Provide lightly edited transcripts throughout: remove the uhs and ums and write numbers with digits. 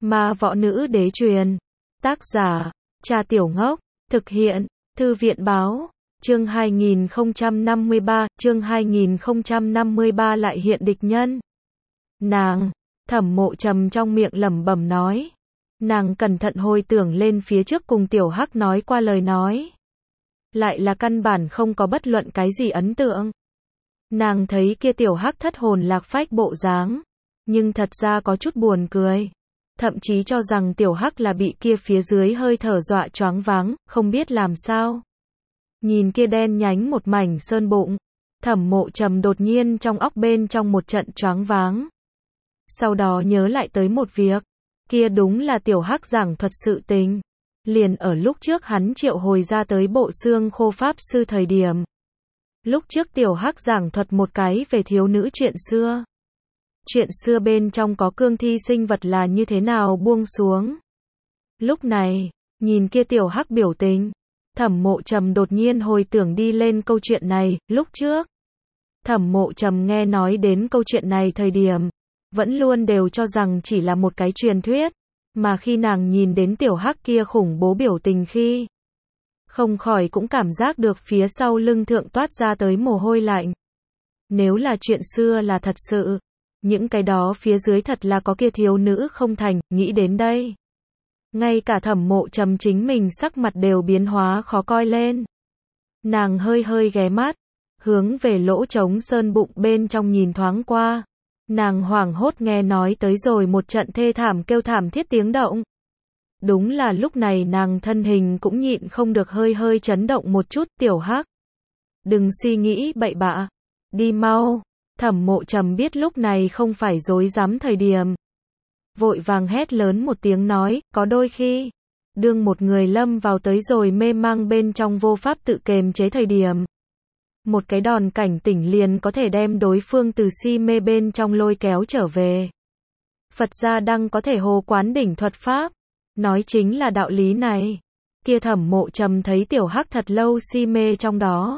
Ma võ nữ đế truyền. Tác giả, Cha Tiểu Ngốc. Thực hiện, Thư viện báo. Chương 2053 lại hiện địch nhân. Nàng, Thẩm Mộ Trầm trong miệng lẩm bẩm nói. Nàng cẩn thận hồi tưởng lên phía trước cùng Tiểu Hắc nói qua lời nói. Lại là căn bản không có bất luận cái gì ấn tượng. Nàng thấy kia Tiểu Hắc thất hồn lạc phách bộ dáng, nhưng thật ra có chút buồn cười. Thậm chí cho rằng Tiểu Hắc là bị kia phía dưới hơi thở dọa choáng váng, không biết làm sao. Nhìn kia đen nhánh một mảnh sơn bụng, Thẩm Mộ Trầm đột nhiên trong óc bên trong một trận choáng váng. Sau đó nhớ lại tới một việc, kia đúng là Tiểu Hắc giảng thuật sự tình. Liền ở lúc trước hắn triệu hồi ra tới bộ xương khô pháp sư thời điểm. Lúc trước Tiểu Hắc giảng thuật một cái về thiếu nữ chuyện xưa. Chuyện xưa bên trong có cương thi sinh vật là như thế nào buông xuống. Lúc này, nhìn kia Tiểu Hắc biểu tình, Thẩm Mộ Trầm đột nhiên hồi tưởng đi lên câu chuyện này. Lúc trước, Thẩm Mộ Trầm nghe nói đến câu chuyện này thời điểm, vẫn luôn đều cho rằng chỉ là một cái truyền thuyết. Mà khi nàng nhìn đến Tiểu Hắc kia khủng bố biểu tình khi, không khỏi cũng cảm giác được phía sau lưng thượng toát ra tới mồ hôi lạnh. Nếu là chuyện xưa là thật sự, những cái đó phía dưới thật là có kia thiếu nữ không thành. Nghĩ đến đây, ngay cả Thẩm Mộ Trầm chính mình sắc mặt đều biến hóa khó coi lên. Nàng hơi hơi ghé mắt, hướng về lỗ trống sơn bụng bên trong nhìn thoáng qua. Nàng hoảng hốt nghe nói tới rồi một trận thê thảm kêu thảm thiết tiếng động. Đúng là lúc này nàng thân hình cũng nhịn không được hơi hơi chấn động một chút. Tiểu Hắc, đừng suy nghĩ bậy bạ, đi mau. Thẩm Mộ Trầm biết lúc này không phải dối dám thời điểm, vội vàng hét lớn một tiếng nói. Có đôi khi, đương một người lâm vào tới rồi mê mang bên trong vô pháp tự kiềm chế thời điểm, một cái đòn cảnh tỉnh liền có thể đem đối phương từ si mê bên trong lôi kéo trở về. Phật gia đăng có thể hồ quán đỉnh thuật pháp, nói chính là đạo lý này. Kia Thẩm Mộ Trầm thấy Tiểu Hắc thật lâu si mê trong đó,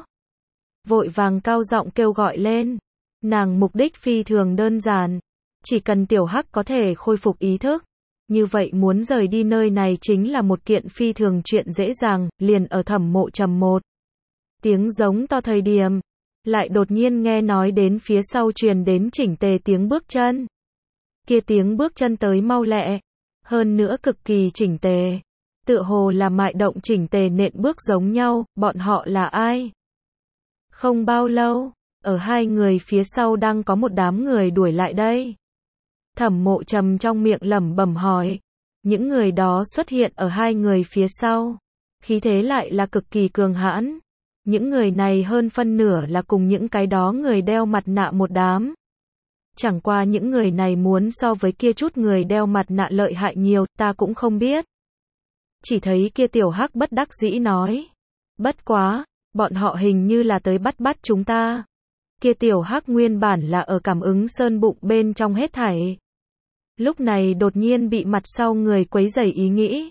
vội vàng cao giọng kêu gọi lên. Nàng mục đích phi thường đơn giản, chỉ cần Tiểu Hắc có thể khôi phục ý thức, như vậy muốn rời đi nơi này chính là một kiện phi thường chuyện dễ dàng. Liền ở Thẩm Mộ Trầm một tiếng giống to thời điểm, lại đột nhiên nghe nói đến phía sau truyền đến chỉnh tề tiếng bước chân. Kia tiếng bước chân tới mau lẹ, hơn nữa cực kỳ chỉnh tề, tựa hồ là mại động chỉnh tề nện bước giống nhau. Bọn họ là ai? Không bao lâu, ở hai người phía sau đang có một đám người đuổi lại đây. Thẩm Mộ Trầm trong miệng lẩm bẩm hỏi. Những người đó xuất hiện ở hai người phía sau, khí thế lại là cực kỳ cường hãn. Những người này hơn phân nửa là cùng những cái đó người đeo mặt nạ một đám. Chẳng qua những người này muốn so với kia chút người đeo mặt nạ lợi hại nhiều, ta cũng không biết. Chỉ thấy kia Tiểu Hắc bất đắc dĩ nói. Bất quá, bọn họ hình như là tới bắt chúng ta. Kia Tiểu Hắc nguyên bản là ở cảm ứng sơn bụng bên trong hết thảy. Lúc này đột nhiên bị mặt sau người quấy rầy ý nghĩ.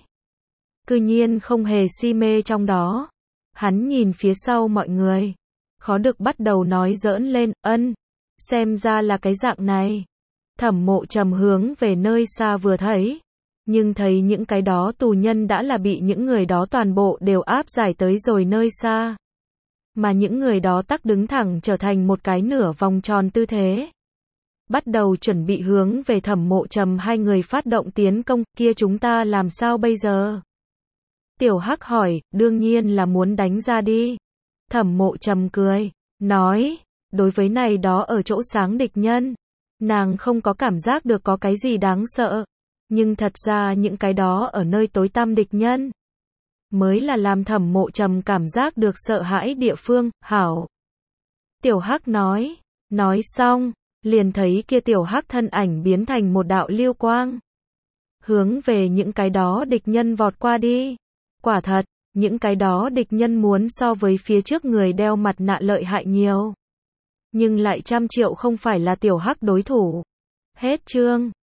Cư nhiên không hề si mê trong đó. Hắn nhìn phía sau mọi người, khó được bắt đầu nói giỡn lên. Xem ra là cái dạng này. Thẩm Mộ Trầm hướng về nơi xa vừa thấy, nhưng thấy những cái đó tù nhân đã là bị những người đó toàn bộ đều áp giải tới rồi nơi xa. Mà những người đó tắc đứng thẳng trở thành một cái nửa vòng tròn tư thế, bắt đầu chuẩn bị hướng về Thẩm Mộ Trầm hai người phát động tiến công. Kia chúng ta làm sao bây giờ? Tiểu Hắc hỏi. Đương nhiên là muốn đánh ra đi. Thẩm Mộ Trầm cười, nói, đối với này đó ở chỗ sáng địch nhân, nàng không có cảm giác được có cái gì đáng sợ. Nhưng thật ra những cái đó ở nơi tối tăm địch nhân, mới là làm Thẩm Mộ Trầm cảm giác được sợ hãi địa phương. Hảo. Tiểu Hắc nói. Nói xong, liền thấy kia Tiểu Hắc thân ảnh biến thành một đạo lưu quang, hướng về những cái đó địch nhân vọt qua đi. Quả thật, những cái đó địch nhân muốn so với phía trước người đeo mặt nạ lợi hại nhiều. Nhưng lại trăm triệu không phải là Tiểu Hắc đối thủ. Hết chương.